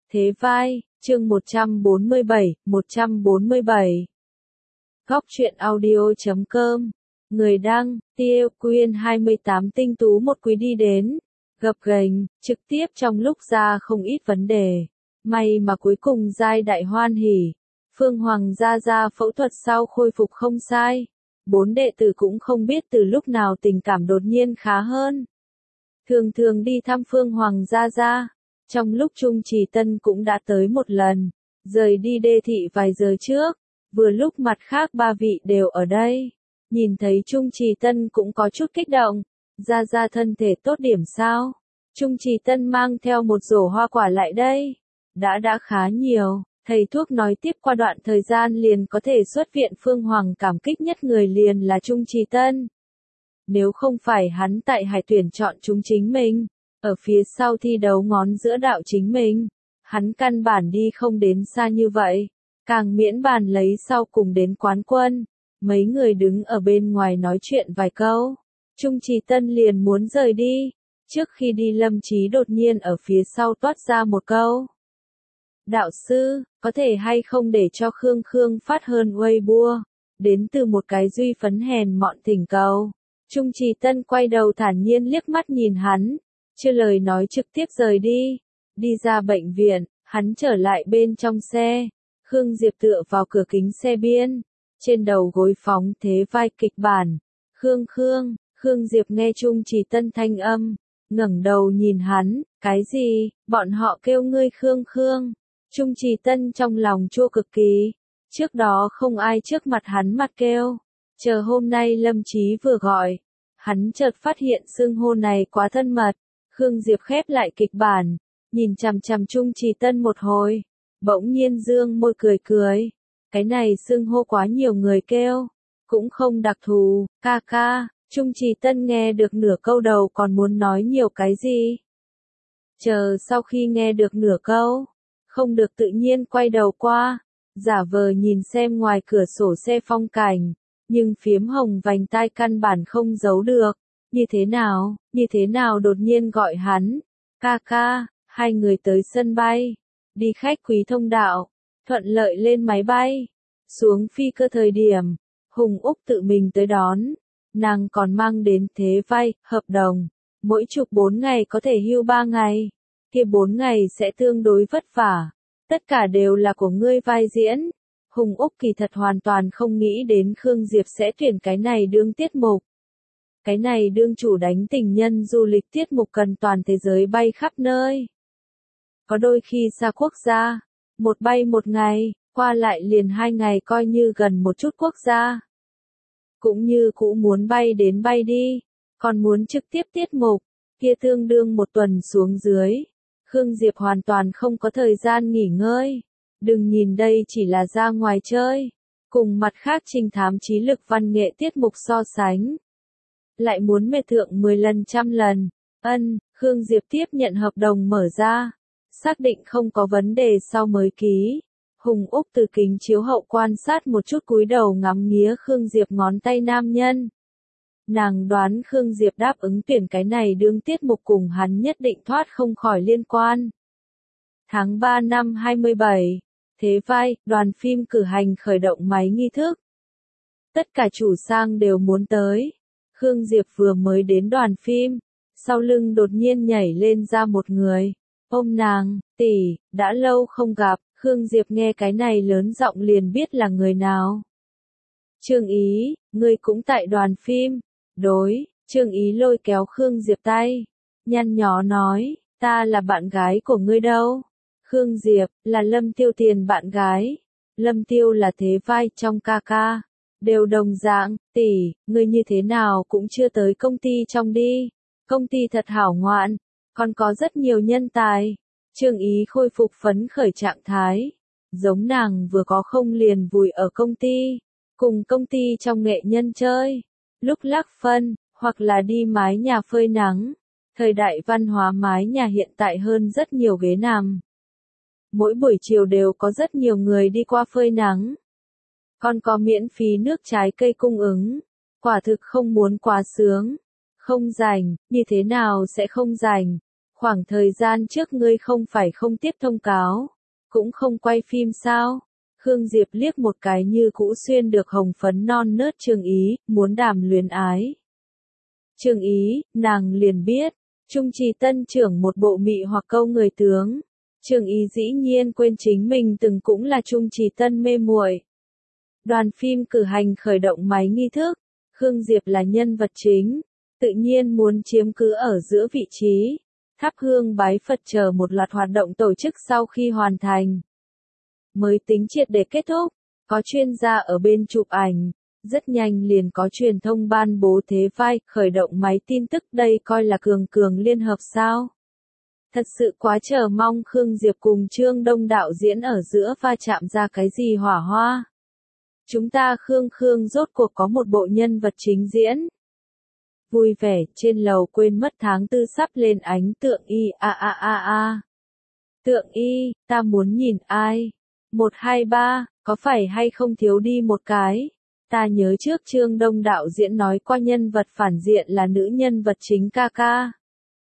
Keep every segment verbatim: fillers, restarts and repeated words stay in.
Thế vai, chương một trăm bốn mươi bảy, một trăm bốn mươi bảy. Góc truyện audio chấm com. Người đăng, Tiêu Quyên hai mươi tám tinh tú một quý đi đến, gập ghềnh, trực tiếp trong lúc ra không ít vấn đề. May mà cuối cùng giai đại hoan hỉ. Phương Hoàng gia gia phẫu thuật sau khôi phục không sai. Bốn đệ tử cũng không biết từ lúc nào tình cảm đột nhiên khá hơn. Thường thường đi thăm Phương Hoàng gia gia. Trong lúc Trung Trì Tân cũng đã tới một lần, rời đi đê thị vài giờ trước, vừa lúc mặt khác ba vị đều ở đây. Nhìn thấy Trung Trì Tân cũng có chút kích động, gia gia thân thể tốt điểm sao? Trung Trì Tân mang theo một rổ hoa quả lại đây. Đã đã khá nhiều, thầy thuốc nói tiếp qua đoạn thời gian liền có thể xuất viện. Phương Hoàng cảm kích nhất người liền là Trung Trì Tân. Nếu không phải hắn tại hải tuyển chọn chúng chính mình, ở phía sau thi đấu ngón giữa đạo chính mình, hắn căn bản đi không đến xa như vậy, càng miễn bàn lấy sau cùng đến quán quân. Mấy người đứng ở bên ngoài nói chuyện vài câu, Trung Trì Tân liền muốn rời đi, trước khi đi Lâm Chí đột nhiên ở phía sau toát ra một câu. Đạo sư, có thể hay không để cho Khương Khương phát hơn Weibo, đến từ một cái duy phấn hèn mọn thỉnh cầu. Trung Trì Tân quay đầu thản nhiên liếc mắt nhìn hắn, chưa lời nói trực tiếp rời đi. Đi ra bệnh viện, hắn trở lại bên trong xe. Khương Diệp tựa vào cửa kính xe biên, trên đầu gối phóng thế vai kịch bản. Khương Khương, Khương Diệp nghe Trung Trì Tân thanh âm, ngẩng đầu nhìn hắn, cái gì, bọn họ kêu ngươi Khương Khương. Trung Trì Tân trong lòng chua cực kỳ, trước đó không ai trước mặt hắn mặt kêu, chờ hôm nay Lâm Chí vừa gọi, hắn chợt phát hiện xưng hô này quá thân mật. Khương Diệp khép lại kịch bản, nhìn chằm chằm Trung Trì Tân một hồi, bỗng nhiên dương môi cười cười. Cái này xưng hô quá nhiều người kêu, cũng không đặc thù, ca ca. Trung Trì Tân nghe được nửa câu đầu còn muốn nói nhiều cái gì. Chờ sau khi nghe được nửa câu, không được tự nhiên quay đầu qua, giả vờ nhìn xem ngoài cửa sổ xe phong cảnh, nhưng phiếm hồng vành tai căn bản không giấu được. Như thế nào, như thế nào đột nhiên gọi hắn, ca ca. Hai người tới sân bay, đi khách quý thông đạo, thuận lợi lên máy bay, xuống phi cơ thời điểm, Hùng Úc tự mình tới đón, nàng còn mang đến thế vai, hợp đồng, mỗi chục bốn ngày có thể hưu ba ngày, kia bốn ngày sẽ tương đối vất vả, tất cả đều là của ngươi vai diễn. Hùng Úc kỳ thật hoàn toàn không nghĩ đến Khương Diệp sẽ tuyển cái này đương tiết mục. Cái này đương chủ đánh tình nhân du lịch tiết mục cần toàn thế giới bay khắp nơi. Có đôi khi xa quốc gia, một bay một ngày, qua lại liền hai ngày coi như gần một chút quốc gia. Cũng như cũ muốn bay đến bay đi, còn muốn trực tiếp tiết mục, kia tương đương một tuần xuống dưới. Khương Diệp hoàn toàn không có thời gian nghỉ ngơi. Đừng nhìn đây chỉ là ra ngoài chơi, cùng mặt khác trinh thám trí lực văn nghệ tiết mục so sánh, lại muốn mệt thượng mười lần trăm lần. Ân, Khương Diệp tiếp nhận hợp đồng mở ra, xác định không có vấn đề sau mới ký. Hùng Úc từ kính chiếu hậu quan sát một chút cúi đầu ngắm nghía Khương Diệp ngón tay nam nhân. Nàng đoán Khương Diệp đáp ứng tuyển cái này đương tiết mục cùng hắn nhất định thoát không khỏi liên quan. Tháng ba năm hai mươi bảy, thế vai, đoàn phim cử hành khởi động máy nghi thức. Tất cả chủ sang đều muốn tới. Khương Diệp vừa mới đến đoàn phim, sau lưng đột nhiên nhảy lên ra một người, ôm nàng, tỷ, đã lâu không gặp. Khương Diệp nghe cái này lớn giọng liền biết là người nào. Trương Ý, ngươi cũng tại đoàn phim? Đối, Trương Ý lôi kéo Khương Diệp tay, nhăn nhó nói, ta là bạn gái của ngươi đâu. Khương Diệp, là Lâm Tiêu Tiền bạn gái. Lâm Tiêu là thế vai trong ca ca. Đều đồng dạng, tỷ, ngươi như thế nào cũng chưa tới công ty trong đi. Công ty thật hảo ngoạn, còn có rất nhiều nhân tài. Trương Ý khôi phục phấn khởi trạng thái, giống nàng vừa có không liền vùi ở công ty, cùng công ty trong nghệ nhân chơi, lúc lắc phân, hoặc là đi mái nhà phơi nắng. Thời đại văn hóa mái nhà hiện tại hơn rất nhiều ghế nằm. Mỗi buổi chiều đều có rất nhiều người đi qua phơi nắng. Còn có miễn phí nước trái cây cung ứng, quả thực không muốn quá sướng. Không rảnh, như thế nào sẽ không rảnh? Khoảng thời gian trước ngươi không phải không tiếp thông cáo, cũng không quay phim sao? Khương Diệp liếc một cái như cũ xuyên được hồng phấn non nớt Trương Ý, muốn đàm luyến ái. Trương Ý, nàng liền biết, Trung Trì Tân trưởng một bộ mị hoặc câu người tướng. Trương Ý dĩ nhiên quên chính mình từng cũng là Trung Trì Tân mê muội. Đoàn phim cử hành khởi động máy nghi thức, Khương Diệp là nhân vật chính, tự nhiên muốn chiếm cứ ở giữa vị trí. Thắp hương bái Phật chờ một loạt hoạt động tổ chức sau khi hoàn thành. Mới tính triệt để kết thúc, có chuyên gia ở bên chụp ảnh, rất nhanh liền có truyền thông ban bố thế vai, khởi động máy tin tức đây coi là cường cường liên hợp sao. Thật sự quá chờ mong Khương Diệp cùng Trương Đông đạo diễn ở giữa va chạm ra cái gì hỏa hoa. Chúng ta Khương Khương rốt cuộc có một bộ nhân vật chính diễn. Vui vẻ, trên lầu quên mất tháng tư sắp lên ánh Tượng Y, a a a a. Tượng Y, ta muốn nhìn ai? một hai ba, có phải hay không thiếu đi một cái? Ta nhớ trước Trương Đông đạo diễn nói qua nhân vật phản diện là nữ nhân vật chính ca ca.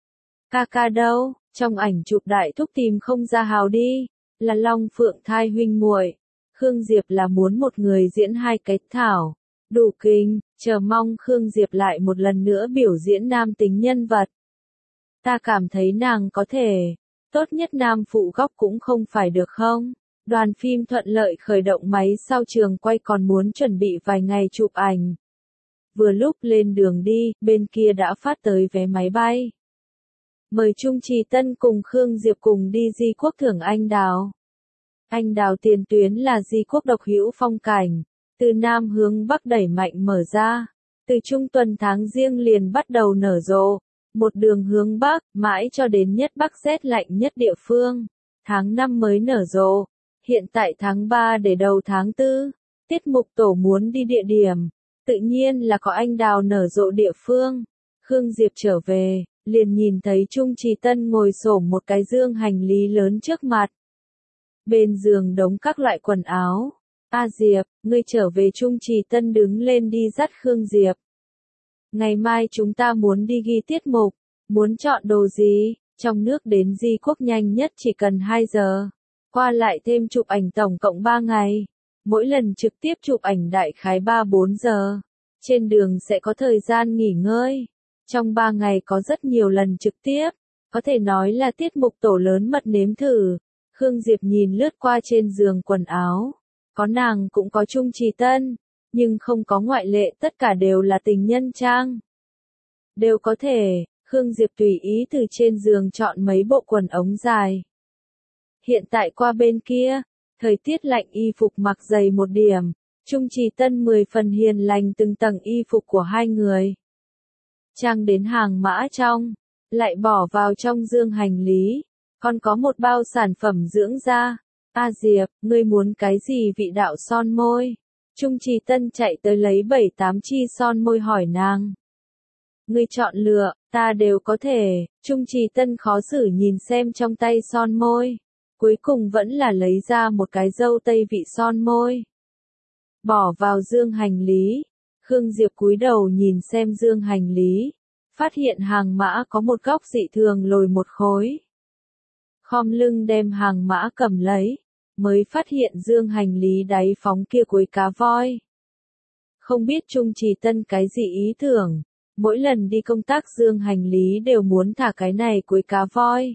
Ca ca đâu? Trong ảnh chụp đại thúc tìm không ra hào đi, là Long Phượng thai huynh muội. Khương Diệp là muốn một người diễn hai cái thảo. Đủ kinh, chờ mong Khương Diệp lại một lần nữa biểu diễn nam tính nhân vật. Ta cảm thấy nàng có thể, tốt nhất nam phụ góc cũng không phải được không? Đoàn phim thuận lợi khởi động máy sau trường quay còn muốn chuẩn bị vài ngày chụp ảnh. Vừa lúc lên đường đi, bên kia đã phát tới vé máy bay. Mời Trung Trì Tân cùng Khương Diệp cùng đi Di Quốc thưởng anh đào. Anh đào tiền tuyến là Di Quốc độc hữu phong cảnh, từ Nam hướng Bắc đẩy mạnh mở ra, từ trung tuần tháng Giêng liền bắt đầu nở rộ, một đường hướng Bắc, mãi cho đến nhất Bắc rét lạnh nhất địa phương, tháng năm mới nở rộ, hiện tại tháng ba để đầu tháng tư, tiết mục tổ muốn đi địa điểm, tự nhiên là có anh đào nở rộ địa phương. Khương Diệp trở về, liền nhìn thấy Trung Trì Tân ngồi xổm một cái dương hành lý lớn trước mặt. Bên giường đống các loại quần áo. A Diệp, ngươi trở về. Trung Trì Tân đứng lên đi dắt Khương Diệp. Ngày mai chúng ta muốn đi ghi tiết mục, muốn chọn đồ gì? Trong nước đến Di Quốc nhanh nhất chỉ cần hai giờ. Qua lại thêm chụp ảnh tổng cộng ba ngày. Mỗi lần trực tiếp chụp ảnh đại khái ba bốn giờ. Trên đường sẽ có thời gian nghỉ ngơi. Trong ba ngày có rất nhiều lần trực tiếp. Có thể nói là tiết mục tổ lớn mật nếm thử. Khương Diệp nhìn lướt qua trên giường quần áo. Có nàng cũng có Trung Trì Tân. Nhưng không có ngoại lệ, tất cả đều là tình nhân trang. Đều có thể, Khương Diệp tùy ý từ trên giường chọn mấy bộ quần ống dài. Hiện tại qua bên kia, thời tiết lạnh y phục mặc dày một điểm, Trung Trì Tân mười phần hiền lành từng tầng y phục của hai người. Trang đến hàng mã trong, lại bỏ vào trong dương hành lý, còn có một bao sản phẩm dưỡng da. A Diệp, ngươi muốn cái gì vị đạo son môi? Trung Trì Tân chạy tới lấy bảy tám chi son môi hỏi nàng. Ngươi chọn lựa, ta đều có thể. Trung Trì Tân khó xử nhìn xem trong tay son môi. Cuối cùng vẫn là lấy ra một cái dâu tây vị son môi. Bỏ vào dương hành lý. Khương Diệp cúi đầu nhìn xem dương hành lý. Phát hiện hàng mã có một góc dị thường lồi một khối. Khom lưng đem hàng mã cầm lấy. Mới phát hiện dương hành lý đáy phóng kia cuối cá voi. Không biết Trung Trì Tân cái gì ý tưởng. Mỗi lần đi công tác dương hành lý đều muốn thả cái này cuối cá voi.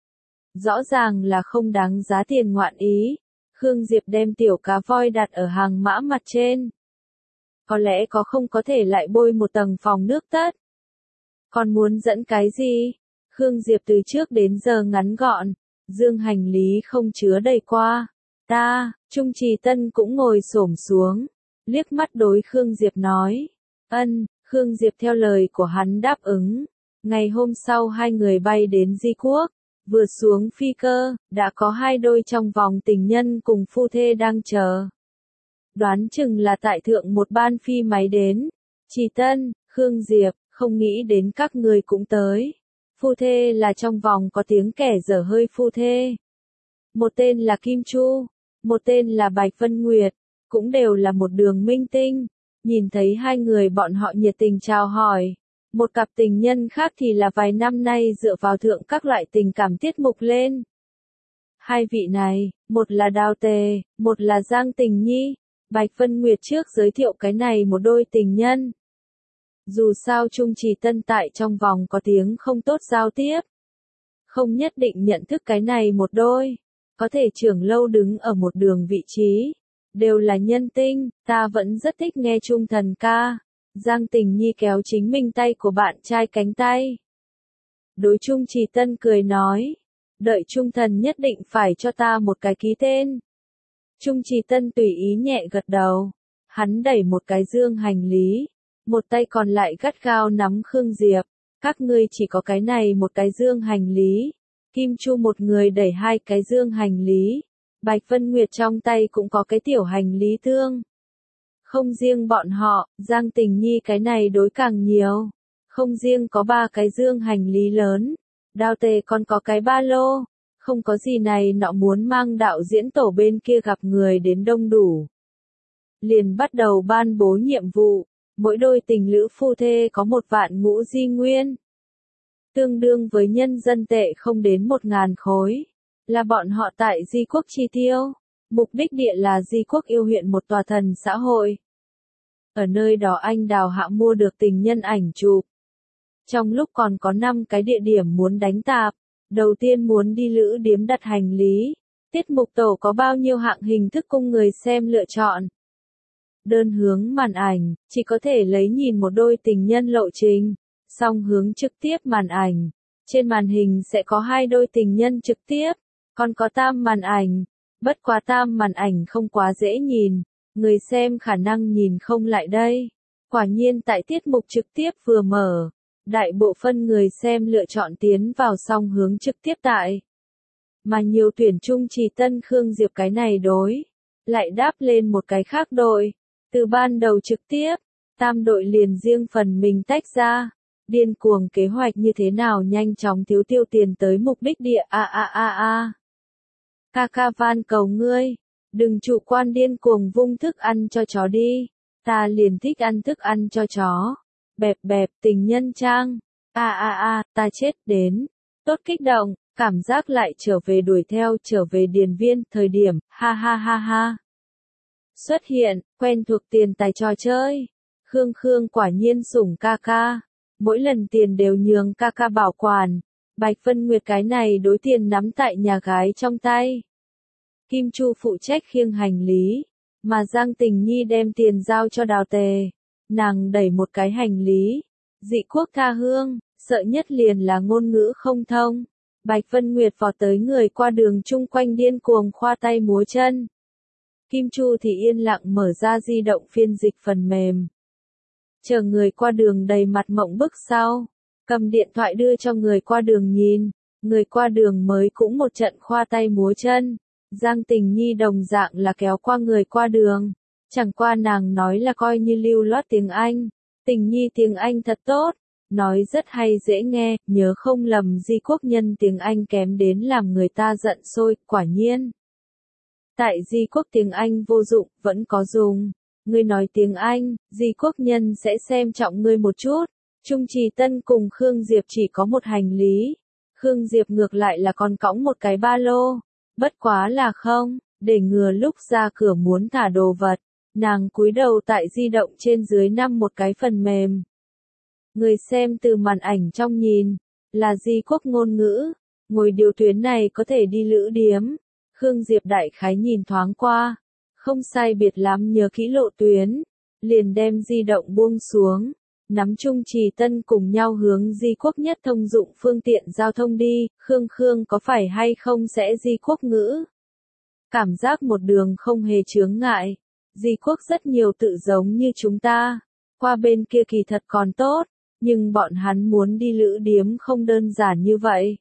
Rõ ràng là không đáng giá tiền ngoạn ý. Khương Diệp đem tiểu cá voi đặt ở hàng mã mặt trên. Có lẽ có không có thể lại bôi một tầng phòng nước tất. Còn muốn dẫn cái gì? Khương Diệp từ trước đến giờ ngắn gọn. Dương hành lý không chứa đầy qua. Ta, Trung Trì Tân cũng ngồi xổm xuống. Liếc mắt đối Khương Diệp nói. Ân, Khương Diệp theo lời của hắn đáp ứng. Ngày hôm sau hai người bay đến Di Quốc. Vừa xuống phi cơ, đã có hai đôi trong vòng tình nhân cùng phu thê đang chờ. Đoán chừng là tại thượng một ban phi máy đến. Trì Tân, Khương Diệp, không nghĩ đến các người cũng tới. Phu thê là trong vòng có tiếng kẻ dở hơi phu thê. Một tên là Kim Chu, một tên là Bạch Vân Nguyệt, cũng đều là một đường minh tinh. Nhìn thấy hai người bọn họ nhiệt tình chào hỏi. Một cặp tình nhân khác thì là vài năm nay dựa vào thượng các loại tình cảm tiết mục lên. Hai vị này, một là Đào Tề, một là Giang Tình Nhi. Bạch Vân Nguyệt trước giới thiệu cái này một đôi tình nhân. Dù sao Trung Trì Tân tại trong vòng có tiếng không tốt giao tiếp. Không nhất định nhận thức cái này một đôi. Có thể trưởng lâu đứng ở một đường vị trí. Đều là nhân tinh, ta vẫn rất thích nghe Trung Thần ca. Giang Tình Nhi kéo chính mình tay của bạn trai cánh tay. Đối Trung Trì Tân cười nói. Đợi Trung Thần nhất định phải cho ta một cái ký tên. Trung Trì Tân tùy ý nhẹ gật đầu. Hắn đẩy một cái dương hành lý. Một tay còn lại gắt gao nắm Khương Diệp. Các ngươi chỉ có cái này một cái dương hành lý. Kim Chu một người đẩy hai cái dương hành lý. Bạch Vân Nguyệt trong tay cũng có cái tiểu hành lý tương. Không riêng bọn họ, Giang Tình Nhi cái này đối càng nhiều. Không riêng có ba cái dương hành lý lớn. Đào Tề còn có cái ba lô. Không có gì này nọ muốn mang đạo diễn tổ bên kia gặp người đến đông đủ. Liền bắt đầu ban bố nhiệm vụ. Mỗi đôi tình lữ phu thê có một vạn ngũ di nguyên. Tương đương với nhân dân tệ không đến một ngàn khối. Là bọn họ tại Di Quốc chi tiêu. Mục đích địa là Di Quốc yêu huyện một tòa thần xã hội. Ở nơi đó anh Đào Hạ mua được tình nhân ảnh chụp. Trong lúc còn có năm cái địa điểm muốn đánh tạp. Đầu tiên muốn đi lữ điếm đặt hành lý. Tiết mục tổ có bao nhiêu hạng hình thức cung người xem lựa chọn. Đơn hướng màn ảnh, chỉ có thể lấy nhìn một đôi tình nhân lộ trình. Song hướng trực tiếp màn ảnh. Trên màn hình sẽ có hai đôi tình nhân trực tiếp. Còn có tam màn ảnh. Bất quá tam màn ảnh không quá dễ nhìn. Người xem khả năng nhìn không lại đây. Quả nhiên tại tiết mục trực tiếp vừa mở. Đại bộ phân người xem lựa chọn tiến vào song hướng trực tiếp tại. Mà nhiều tuyển Trung Trì Tân Khương Diệp cái này đối. Lại đáp lên một cái khác đội. Từ ban đầu trực tiếp. Tam đội liền riêng phần mình tách ra. Điên cuồng kế hoạch như thế nào nhanh chóng thiếu tiêu tiền tới mục đích địa a a a a. Ca ca van cầu ngươi. Đừng chủ quan điên cuồng vung thức ăn cho chó đi. Ta liền thích ăn thức ăn cho chó. Bẹp bẹp tình nhân trang. A a a, ta chết đến. Tốt kích động, cảm giác lại trở về đuổi theo trở về điền viên thời điểm, ha ha ha ha. Xuất hiện, quen thuộc tiền tài trò chơi. Khương Khương quả nhiên sủng ca ca. Mỗi lần tiền đều nhường ca ca bảo quản. Bạch Vân Nguyệt cái này đối tiền nắm tại nhà gái trong tay. Kim Chu phụ trách khiêng hành lý. Mà Giang Tình Nhi đem tiền giao cho Đào Tề. Nàng đẩy một cái hành lý. Dị quốc tha hương, sợ nhất liền là ngôn ngữ không thông. Bạch Vân Nguyệt vọt tới người qua đường chung quanh điên cuồng khoa tay múa chân. Kim Chu thì yên lặng mở ra di động phiên dịch phần mềm. Chờ người qua đường đầy mặt mộng bức sau. Cầm điện thoại đưa cho người qua đường nhìn. Người qua đường mới cũng một trận khoa tay múa chân. Giang Tình Nhi đồng dạng là kéo qua người qua đường. Chẳng qua nàng nói là coi như lưu loát tiếng Anh. Tình Nhi tiếng Anh thật tốt. Nói rất hay dễ nghe, nhớ không lầm Di Quốc nhân tiếng Anh kém đến làm người ta giận sôi, quả nhiên. Tại Di Quốc tiếng Anh vô dụng, vẫn có dùng. Ngươi nói tiếng Anh, Di Quốc nhân sẽ xem trọng ngươi một chút. Trung Trì Tân cùng Khương Diệp chỉ có một hành lý. Khương Diệp ngược lại là còn cõng một cái ba lô. Bất quá là không, để ngừa lúc ra cửa muốn thả đồ vật. Nàng cúi đầu tại di động trên dưới năm một cái phần mềm. Người xem từ màn ảnh trong nhìn, là Di Quốc ngôn ngữ. Ngồi điều tuyến này có thể đi lữ điếm. Khương Diệp đại khái nhìn thoáng qua. Không sai biệt lắm nhớ kỹ lộ tuyến. Liền đem di động buông xuống. Nắm Trung Trì Tân cùng nhau hướng Di Quốc nhất thông dụng phương tiện giao thông đi. Khương Khương có phải hay không sẽ Di Quốc ngữ? Cảm giác một đường không hề chướng ngại. Di Quốc rất nhiều tự giống như chúng ta. Qua bên kia kỳ thật còn tốt. Nhưng bọn hắn muốn đi lữ điếm không đơn giản như vậy.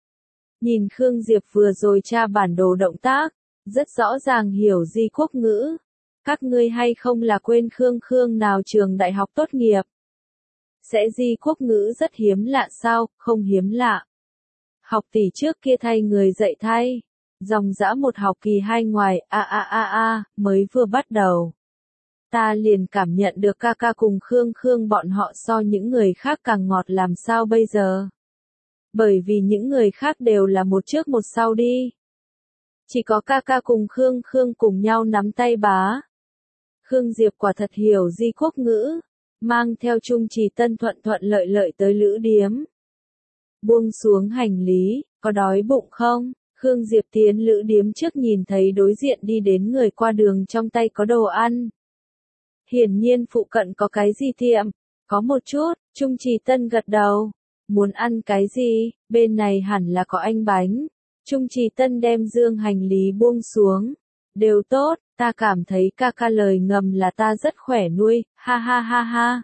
Nhìn Khương Diệp vừa rồi tra bản đồ động tác. Rất rõ ràng hiểu Di Quốc ngữ. Các ngươi hay không là quên Khương Khương nào trường đại học tốt nghiệp. Sẽ Di Quốc ngữ rất hiếm lạ sao, không hiếm lạ. Học tỷ trước kia thay người dạy thay. Dòng dã một học kỳ hai ngoài, a a a a, mới vừa bắt đầu. ta liền cảm nhận được ca ca cùng Khương Khương bọn họ so những người khác càng ngọt làm sao bây giờ. Bởi vì những người khác đều là một trước một sau đi. Chỉ có ca ca cùng Khương Khương cùng nhau nắm tay bá. Khương Diệp quả thật hiểu di quốc ngữ, mang theo Trung Trì Tân thuận thuận lợi lợi tới lữ điếm. Buông xuống hành lý, có đói bụng không? Khương Diệp tiến lữ điếm trước nhìn thấy đối diện đi đến người qua đường trong tay có đồ ăn. Hiển nhiên phụ cận có cái gì tiệm, có một chút, Trung Trì Tân gật đầu. Muốn ăn cái gì, bên này hẳn là có anh bánh. Trung Trì Tân đem dương hành lý buông xuống. Đều tốt, ta cảm thấy ca ca lời ngầm là ta rất khỏe nuôi, ha ha ha ha.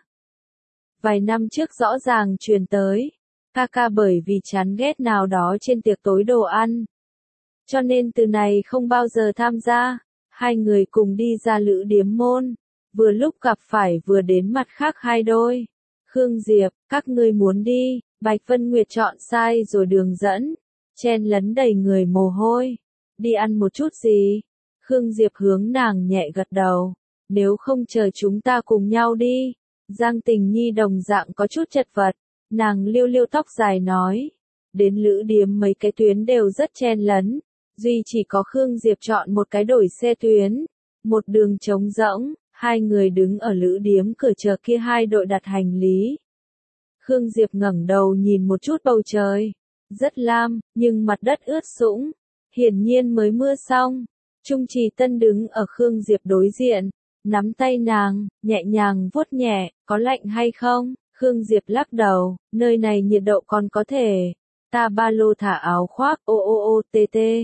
Vài năm trước rõ ràng truyền tới, ca ca bởi vì chán ghét nào đó trên tiệc tối đồ ăn. Cho nên từ này không bao giờ tham gia, hai người cùng đi ra lữ điếm môn, vừa lúc gặp phải vừa đến mặt khác hai đôi. Khương Diệp, các ngươi muốn đi, Bạch Vân Nguyệt chọn sai rồi đường dẫn, chen lấn đầy người mồ hôi. Đi ăn một chút gì? Khương Diệp hướng nàng nhẹ gật đầu, nếu không chờ chúng ta cùng nhau đi. Giang Tình Nhi đồng dạng có chút chật vật, nàng liêu liêu tóc dài nói, đến lữ điếm mấy cái tuyến đều rất chen lấn, duy chỉ có Khương Diệp chọn một cái đổi xe tuyến, một đường trống rỗng, hai người đứng ở lữ điếm cửa chờ kia hai đội đặt hành lý. Khương Diệp ngẩng đầu nhìn một chút bầu trời, rất lam, nhưng mặt đất ướt sũng, hiển nhiên mới mưa xong. Trung Trì Tân đứng ở Khương Diệp đối diện, nắm tay nàng, nhẹ nhàng vuốt nhẹ, có lạnh hay không? Khương Diệp lắc đầu, nơi này nhiệt độ còn có thể. Ta ba lô thả áo khoác, ô ô ô tê tê.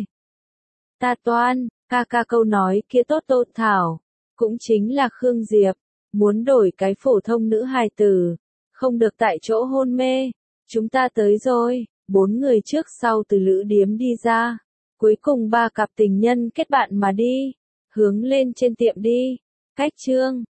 Ta toan, ca ca câu nói kia tốt tốt thảo. Cũng chính là Khương Diệp, muốn đổi cái phổ thông nữ hài tử, không được tại chỗ hôn mê. Chúng ta tới rồi, bốn người trước sau từ lữ điếm đi ra. Cuối cùng ba cặp tình nhân kết bạn mà đi, hướng lên trên tiệm đi. Cách chương